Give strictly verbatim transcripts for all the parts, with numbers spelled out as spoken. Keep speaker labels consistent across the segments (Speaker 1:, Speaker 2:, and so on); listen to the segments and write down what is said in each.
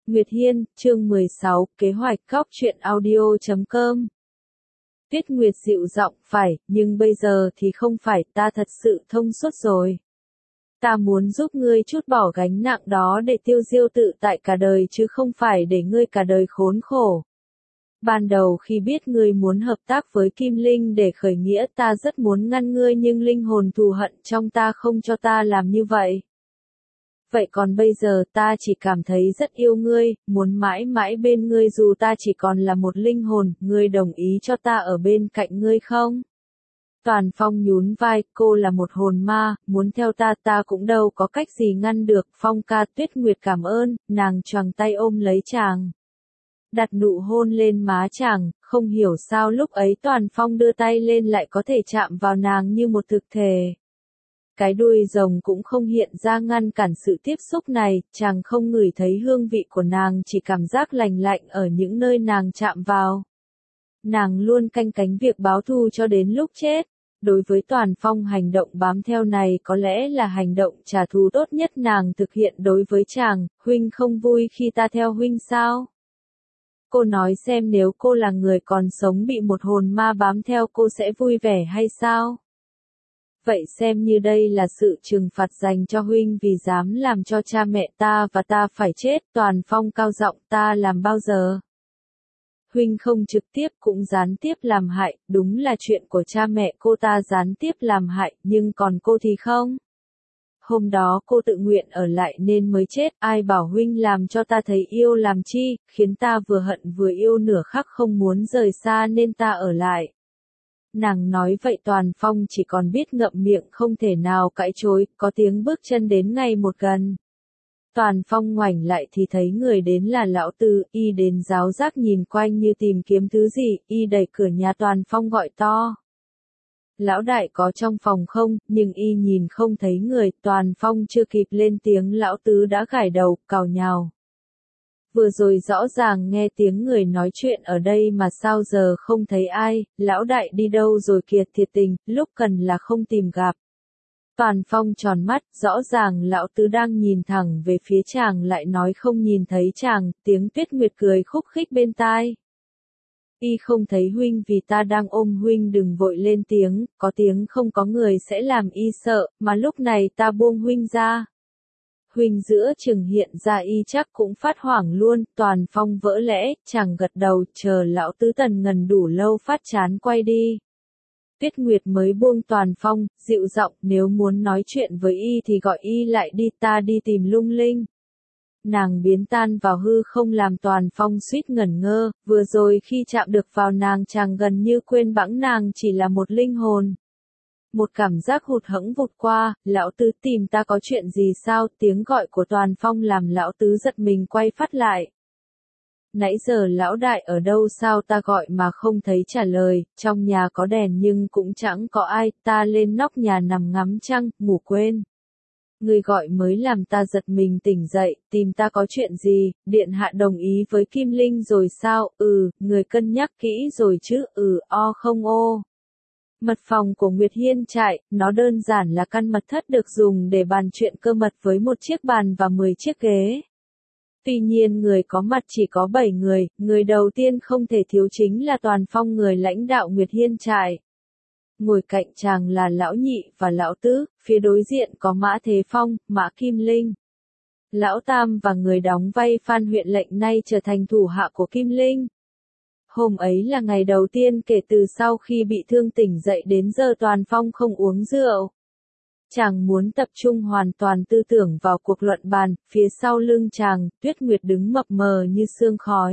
Speaker 1: Nguyệt Hiên, chương mười sáu, kế hoạch góc truyện audio chấm com. Tuyết Nguyệt dịu giọng, phải, nhưng bây giờ thì không phải, ta thật sự thông suốt rồi. Ta muốn giúp ngươi chút bỏ gánh nặng đó để tiêu diêu tự tại cả đời chứ không phải để ngươi cả đời khốn khổ. Ban đầu khi biết ngươi muốn hợp tác với Kim Linh để khởi nghĩa, ta rất muốn ngăn ngươi, nhưng linh hồn thù hận trong ta không cho ta làm như vậy. Vậy còn bây giờ ta chỉ cảm thấy rất yêu ngươi, muốn mãi mãi bên ngươi dù ta chỉ còn là một linh hồn, ngươi đồng ý cho ta ở bên cạnh ngươi không? Toàn Phong nhún vai, cô là một hồn ma, muốn theo ta ta cũng đâu có cách gì ngăn được. Phong ca. Tuyết Nguyệt cảm ơn, nàng choàng tay ôm lấy chàng. Đặt nụ hôn lên má chàng, không hiểu sao lúc ấy Toàn Phong đưa tay lên lại có thể chạm vào nàng như một thực thể. Cái đuôi rồng cũng không hiện ra ngăn cản sự tiếp xúc này, chàng không ngửi thấy hương vị của nàng, chỉ cảm giác lành lạnh ở những nơi nàng chạm vào. Nàng luôn canh cánh việc báo thù cho đến lúc chết. Đối với Toàn Phong, hành động bám theo này có lẽ là hành động trả thù tốt nhất nàng thực hiện đối với chàng. Huynh không vui khi ta theo huynh sao? Cô nói xem, nếu cô là người còn sống bị một hồn ma bám theo, cô sẽ vui vẻ hay sao? Vậy xem như đây là sự trừng phạt dành cho huynh vì dám làm cho cha mẹ ta và ta phải chết. Toàn Phong cao giọng, ta làm bao giờ? Huynh không trực tiếp cũng gián tiếp làm hại, đúng là chuyện của cha mẹ cô ta gián tiếp làm hại, nhưng còn cô thì không. Hôm đó cô tự nguyện ở lại nên mới chết, ai bảo huynh làm cho ta thấy yêu làm chi, khiến ta vừa hận vừa yêu, nửa khắc không muốn rời xa nên ta ở lại. Nàng nói vậy Toàn Phong chỉ còn biết ngậm miệng, không thể nào cãi chối. Có tiếng bước chân đến ngày một gần. Toàn Phong ngoảnh lại thì thấy người đến là Lão Tư, y đến ráo rác nhìn quanh như tìm kiếm thứ gì, y đẩy cửa nhà Toàn Phong gọi to. Lão đại có trong phòng không? Nhưng y nhìn không thấy người. Toàn Phong chưa kịp lên tiếng, Lão Tứ đã gãi đầu, càu nhàu. Vừa rồi rõ ràng nghe tiếng người nói chuyện ở đây mà sao giờ không thấy ai, lão đại đi đâu rồi kìa? Thiệt tình, lúc cần là không tìm gặp. Toàn Phong tròn mắt, rõ ràng Lão Tứ đang nhìn thẳng về phía chàng lại nói không nhìn thấy chàng. Tiếng Tuyết Nguyệt cười khúc khích bên tai. Y không thấy huynh vì ta đang ôm huynh, đừng vội lên tiếng, có tiếng không có người sẽ làm y sợ, mà lúc này ta buông huynh ra. Huynh giữa chừng hiện ra y chắc cũng phát hoảng luôn. Toàn Phong vỡ lẽ, chàng gật đầu, chờ Lão Tứ tần ngần đủ lâu phát chán quay đi. Tuyết Nguyệt mới buông Toàn Phong, dịu giọng, nếu muốn nói chuyện với y thì gọi y lại đi, ta đi tìm Lung Linh. Nàng biến tan vào hư không làm Toàn Phong suýt ngẩn ngơ, vừa rồi khi chạm được vào nàng chàng gần như quên bẵng nàng chỉ là một linh hồn. Một cảm giác hụt hẫng vụt qua, Lão Tứ tìm ta có chuyện gì sao? Tiếng gọi của Toàn Phong làm Lão Tứ giật mình quay phát lại. Nãy giờ lão đại ở đâu sao ta gọi mà không thấy trả lời, trong nhà có đèn nhưng cũng chẳng có ai, ta lên nóc nhà nằm ngắm trăng, ngủ quên. Người gọi mới làm ta giật mình tỉnh dậy, tìm ta có chuyện gì? Điện hạ đồng ý với Kim Linh rồi sao? Ừ, người cân nhắc kỹ rồi chứ? Ừ, o không ô. Mật phòng của Nguyệt Hiên trại, nó đơn giản là căn mật thất được dùng để bàn chuyện cơ mật với một chiếc bàn và mười chiếc ghế. Tuy nhiên người có mặt chỉ có bảy người, người đầu tiên không thể thiếu chính là Toàn Phong, người lãnh đạo Nguyệt Hiên trại. Ngồi cạnh chàng là Lão Nhị và Lão Tứ, phía đối diện có Mã Thế Phong, Mã Kim Linh. Lão Tam và người đóng vai Phan huyện lệnh nay trở thành thủ hạ của Kim Linh. Hôm ấy là ngày đầu tiên kể từ sau khi bị thương tỉnh dậy đến giờ Toàn Phong không uống rượu. Chàng muốn tập trung hoàn toàn tư tưởng vào cuộc luận bàn, phía sau lưng chàng, Tuyết Nguyệt đứng mập mờ như sương khói.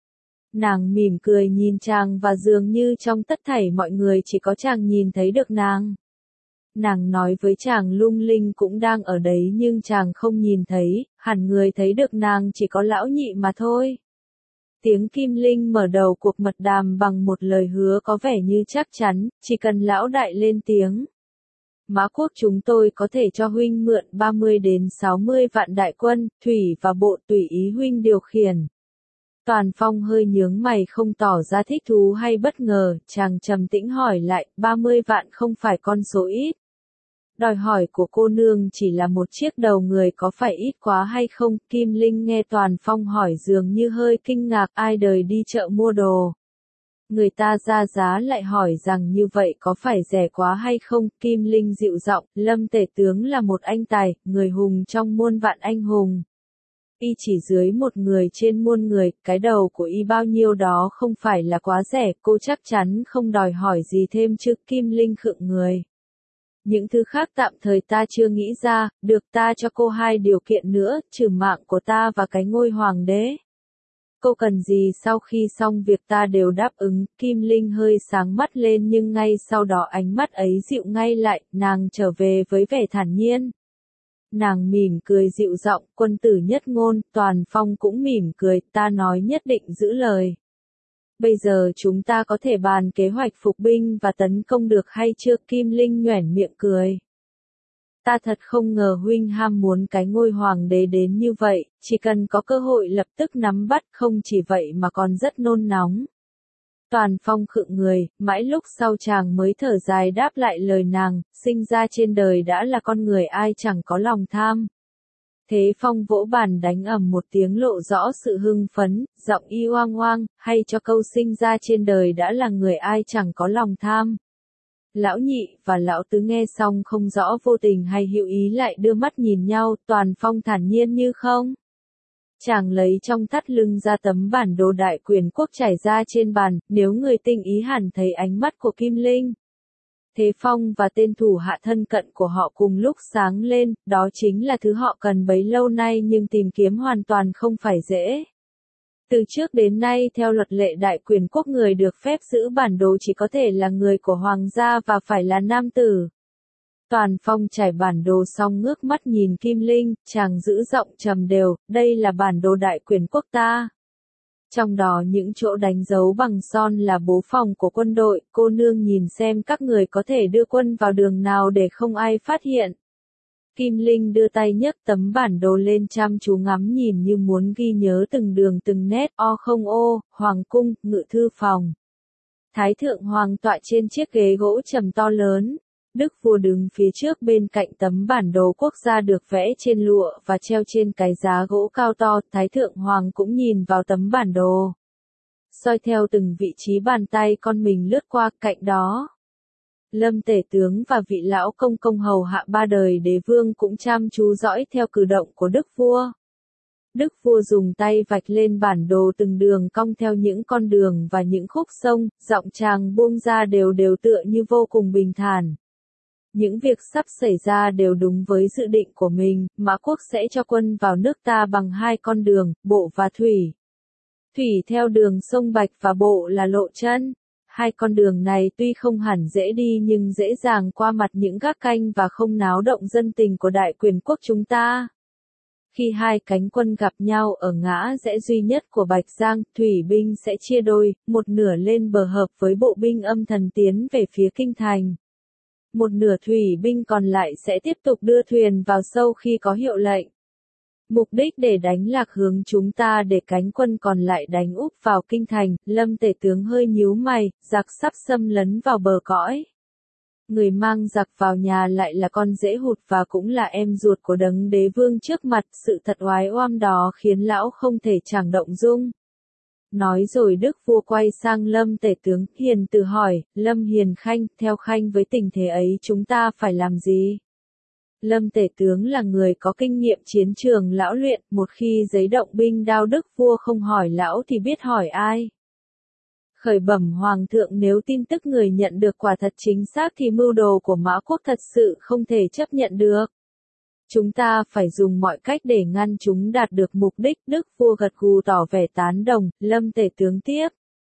Speaker 1: Nàng mỉm cười nhìn chàng và dường như trong tất thảy mọi người chỉ có chàng nhìn thấy được nàng. Nàng nói với chàng Lung Linh cũng đang ở đấy nhưng chàng không nhìn thấy, hẳn người thấy được nàng chỉ có Lão Nhị mà thôi. Tiếng Kim Linh mở đầu cuộc mật đàm bằng một lời hứa có vẻ như chắc chắn, chỉ cần lão đại lên tiếng. Mã quốc chúng tôi có thể cho huynh mượn ba mươi đến sáu mươi vạn đại quân, thủy và bộ, tùy ý huynh điều khiển. Toàn Phong hơi nhướng mày không tỏ ra thích thú hay bất ngờ, chàng trầm tĩnh hỏi lại, ba mươi vạn không phải con số ít. Đòi hỏi của cô nương chỉ là một chiếc đầu người có phải ít quá hay không? Kim Linh nghe Toàn Phong hỏi dường như hơi kinh ngạc, ai đời đi chợ mua đồ. Người ta ra giá lại hỏi rằng như vậy có phải rẻ quá hay không? Kim Linh dịu giọng, Lâm Tể Tướng là một anh tài, người hùng trong muôn vạn anh hùng. Y chỉ dưới một người trên muôn người, cái đầu của y bao nhiêu đó không phải là quá rẻ, cô chắc chắn không đòi hỏi gì thêm chứ? Kim Linh khựng người. Những thứ khác tạm thời ta chưa nghĩ ra, được ta cho cô hai điều kiện nữa, trừ mạng của ta và cái ngôi hoàng đế. Cô cần gì? Sau khi xong việc ta đều đáp ứng. Kim Linh hơi sáng mắt lên nhưng ngay sau đó ánh mắt ấy dịu ngay lại, nàng trở về với vẻ thản nhiên. Nàng mỉm cười dịu giọng, quân tử nhất ngôn. Toàn Phong cũng mỉm cười, ta nói nhất định giữ lời. Bây giờ chúng ta có thể bàn kế hoạch phục binh và tấn công được hay chưa? Kim Linh nhoẻn miệng cười. Ta thật không ngờ huynh ham muốn cái ngôi hoàng đế đến như vậy, chỉ cần có cơ hội lập tức nắm bắt, không chỉ vậy mà còn rất nôn nóng. Toàn Phong khựng người, mãi lúc sau chàng mới thở dài đáp lại lời nàng, sinh ra trên đời đã là con người ai chẳng có lòng tham. Thế Phong vỗ bàn đánh ầm một tiếng lộ rõ sự hưng phấn, giọng y oang oang, hay cho câu sinh ra trên đời đã là người ai chẳng có lòng tham. Lão Nhị và Lão Tứ nghe xong không rõ vô tình hay hữu ý lại đưa mắt nhìn nhau, Toàn Phong thản nhiên như không. Chàng lấy trong thắt lưng ra tấm bản đồ đại quyền quốc trải ra trên bàn, nếu người tinh ý hẳn thấy ánh mắt của Kim Linh. Thế Phong và tên thủ hạ thân cận của họ cùng lúc sáng lên, đó chính là thứ họ cần bấy lâu nay nhưng tìm kiếm hoàn toàn không phải dễ. Từ trước đến nay theo luật lệ đại quyền quốc người được phép giữ bản đồ chỉ có thể là người của hoàng gia và phải là nam tử. Toàn Phong trải bản đồ xong ngước mắt nhìn Kim Linh, chàng giữ giọng trầm đều, đây là bản đồ đại quyền quốc ta. Trong đó những chỗ đánh dấu bằng son là bố phòng của quân đội, cô nương nhìn xem các người có thể đưa quân vào đường nào để không ai phát hiện. Kim Linh đưa tay nhấc tấm bản đồ lên chăm chú ngắm nhìn như muốn ghi nhớ từng đường từng nét, o không ô, hoàng cung, ngự thư phòng. Thái thượng hoàng tọa trên chiếc ghế gỗ trầm to lớn. Đức vua đứng phía trước bên cạnh tấm bản đồ quốc gia được vẽ trên lụa và treo trên cái giá gỗ cao to, Thái thượng hoàng cũng nhìn vào tấm bản đồ. Soi theo từng vị trí bàn tay con mình lướt qua cạnh đó. Lâm Tể Tướng và vị lão công công hầu hạ ba đời đế vương cũng chăm chú dõi theo cử động của đức vua. Đức vua dùng tay vạch lên bản đồ từng đường cong theo những con đường và những khúc sông, giọng chàng buông ra đều đều tựa như vô cùng bình thản. Những việc sắp xảy ra đều đúng với dự định của mình, Mã Quốc sẽ cho quân vào nước ta bằng hai con đường, bộ và thủy. Thủy theo đường sông Bạch và bộ là lộ chân. Hai con đường này tuy không hẳn dễ đi nhưng dễ dàng qua mặt những gác canh và không náo động dân tình của đại quyền quốc chúng ta. Khi hai cánh quân gặp nhau ở ngã rẽ duy nhất của Bạch Giang, thủy binh sẽ chia đôi, một nửa lên bờ hợp với bộ binh âm thần tiến về phía kinh thành. Một nửa thủy binh còn lại sẽ tiếp tục đưa thuyền vào sâu khi có hiệu lệnh. Mục đích để đánh lạc hướng chúng ta để cánh quân còn lại đánh úp vào kinh thành, Lâm Tể Tướng hơi nhíu mày, giặc sắp xâm lấn vào bờ cõi. Người mang giặc vào nhà lại là con dễ hụt và cũng là em ruột của đấng đế vương trước mặt, sự thật oái oăm đó khiến lão không thể chẳng động dung. Nói rồi đức vua quay sang Lâm Tể Tướng, hiền từ hỏi, Lâm Hiền Khanh, theo Khanh với tình thế ấy chúng ta phải làm gì? Lâm Tể Tướng là người có kinh nghiệm chiến trường lão luyện, một khi giấy động binh đao đức vua không hỏi lão thì biết hỏi ai. Khởi bẩm Hoàng thượng, nếu tin tức người nhận được quả thật chính xác thì mưu đồ của Mã Quốc thật sự không thể chấp nhận được. Chúng ta phải dùng mọi cách để ngăn chúng đạt được mục đích. Đức vua gật gù tỏ vẻ tán đồng, Lâm Tể Tướng tiếp.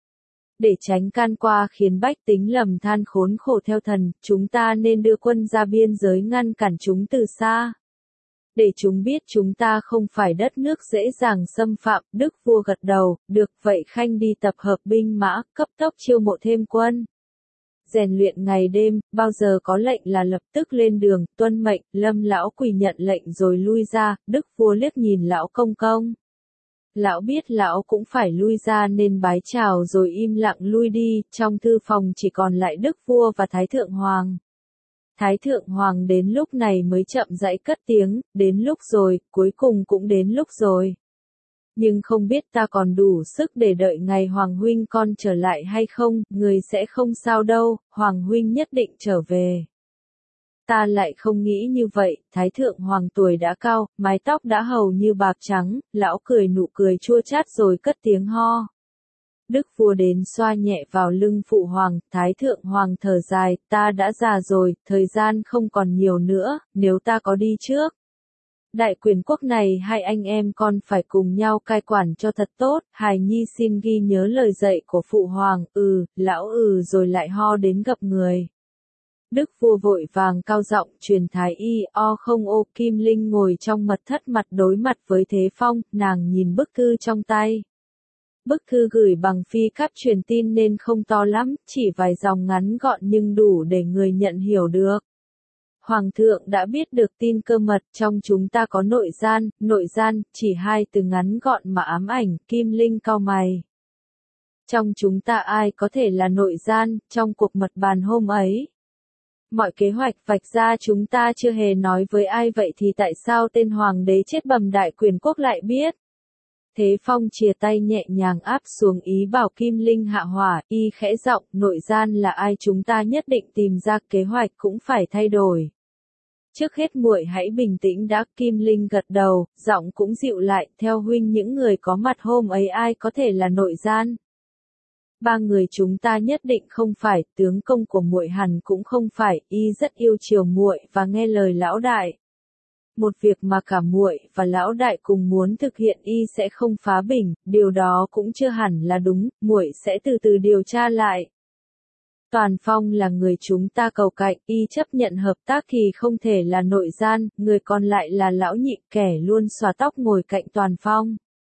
Speaker 1: Để tránh can qua khiến bách tính lầm than khốn khổ theo thần, chúng ta nên đưa quân ra biên giới ngăn cản chúng từ xa. Để chúng biết chúng ta không phải đất nước dễ dàng xâm phạm, đức vua gật đầu, được vậy Khanh đi tập hợp binh mã, cấp tốc chiêu mộ thêm quân. Rèn luyện ngày đêm, bao giờ có lệnh là lập tức lên đường, tuân mệnh, Lâm lão quỳ nhận lệnh rồi lui ra, đức vua liếc nhìn lão công công. Lão biết lão cũng phải lui ra nên bái chào rồi im lặng lui đi, trong thư phòng chỉ còn lại đức vua và thái thượng hoàng. Thái thượng hoàng đến lúc này mới chậm rãi cất tiếng, đến lúc rồi, cuối cùng cũng đến lúc rồi. Nhưng không biết ta còn đủ sức để đợi ngày Hoàng huynh con trở lại hay không, người sẽ không sao đâu, Hoàng huynh nhất định trở về. Ta lại không nghĩ như vậy, Thái thượng hoàng tuổi đã cao, mái tóc đã hầu như bạc trắng, lão cười nụ cười chua chát rồi cất tiếng ho. Đức vua đến xoa nhẹ vào lưng phụ hoàng, Thái thượng hoàng thở dài, ta đã già rồi, thời gian không còn nhiều nữa, nếu ta có đi trước. Đại quyền quốc này hai anh em con phải cùng nhau cai quản cho thật tốt, hài nhi xin ghi nhớ lời dạy của phụ hoàng, ừ, lão ừ rồi lại ho đến gặp người. Đức vua vội vàng cao giọng truyền thái y o không ô Kim Linh ngồi trong mật thất mặt đối mặt với Thế Phong, nàng nhìn bức thư trong tay. Bức thư gửi bằng phi cáp truyền tin nên không to lắm, chỉ vài dòng ngắn gọn nhưng đủ để người nhận hiểu được. Hoàng thượng đã biết được tin cơ mật, trong chúng ta có nội gian, nội gian, chỉ hai từ ngắn gọn mà ám ảnh, Kim Linh cau mày. Trong chúng ta ai có thể là nội gian, trong cuộc mật bàn hôm ấy? Mọi kế hoạch vạch ra chúng ta chưa hề nói với ai vậy thì tại sao tên hoàng đế chết bầm đại quyền quốc lại biết? Thế Phong chìa tay nhẹ nhàng áp xuống ý bảo Kim Linh hạ hỏa, y khẽ giọng, nội gian là ai chúng ta nhất định tìm ra kế hoạch cũng phải thay đổi. Trước hết muội hãy bình tĩnh đã, Kim Linh gật đầu, giọng cũng dịu lại, theo huynh những người có mặt hôm ấy ai có thể là nội gian. Ba người chúng ta nhất định không phải, tướng công của muội hẳn cũng không phải, y rất yêu chiều muội và nghe lời lão đại. Một việc mà cả muội và lão đại cùng muốn thực hiện y sẽ không phá bình, điều đó cũng chưa hẳn là đúng, muội sẽ từ từ điều tra lại. Toàn Phong là người chúng ta cầu cạnh, y chấp nhận hợp tác thì không thể là nội gian, người còn lại là lão nhị kẻ luôn xòa tóc ngồi cạnh Toàn Phong.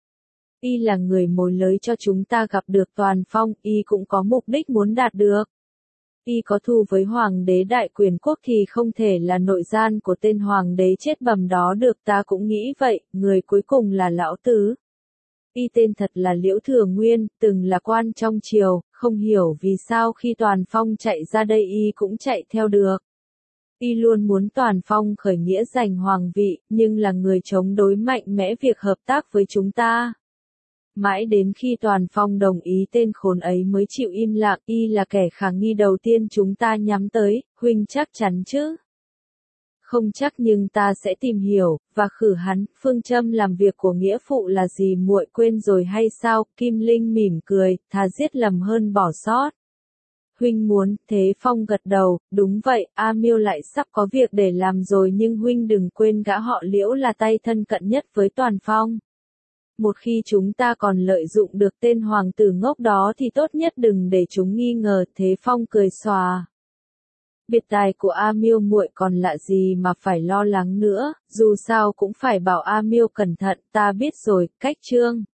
Speaker 1: Y là người mồi lưới cho chúng ta gặp được Toàn Phong, y cũng có mục đích muốn đạt được. Y có thù với hoàng đế đại quyền quốc thì không thể là nội gian của tên hoàng đế chết bầm đó được, ta cũng nghĩ vậy, người cuối cùng là lão tứ. Y tên thật là Liễu Thừa Nguyên, từng là quan trong triều, không hiểu vì sao khi Toàn Phong chạy ra đây y cũng chạy theo được. Y luôn muốn Toàn Phong khởi nghĩa giành hoàng vị, nhưng là người chống đối mạnh mẽ việc hợp tác với chúng ta. Mãi đến khi Toàn Phong đồng ý tên khốn ấy mới chịu im lặng, y là kẻ khả nghi đầu tiên chúng ta nhắm tới, huynh chắc chắn chứ? Không chắc nhưng ta sẽ tìm hiểu, và khử hắn, phương châm làm việc của nghĩa phụ là gì muội quên rồi hay sao? Kim Linh mỉm cười, thà giết lầm hơn bỏ sót. Huynh muốn, Thế Phong gật đầu, đúng vậy, A Miêu lại sắp có việc để làm rồi nhưng huynh đừng quên gã họ Liễu là tay thân cận nhất với Toàn Phong. Một khi chúng ta còn lợi dụng được tên hoàng tử ngốc đó thì tốt nhất đừng để chúng nghi ngờ, Thế Phong cười xòa. Biệt tài của A Miêu muội còn lạ gì mà phải lo lắng nữa, dù sao cũng phải bảo A Miêu cẩn thận, ta biết rồi, cách chương.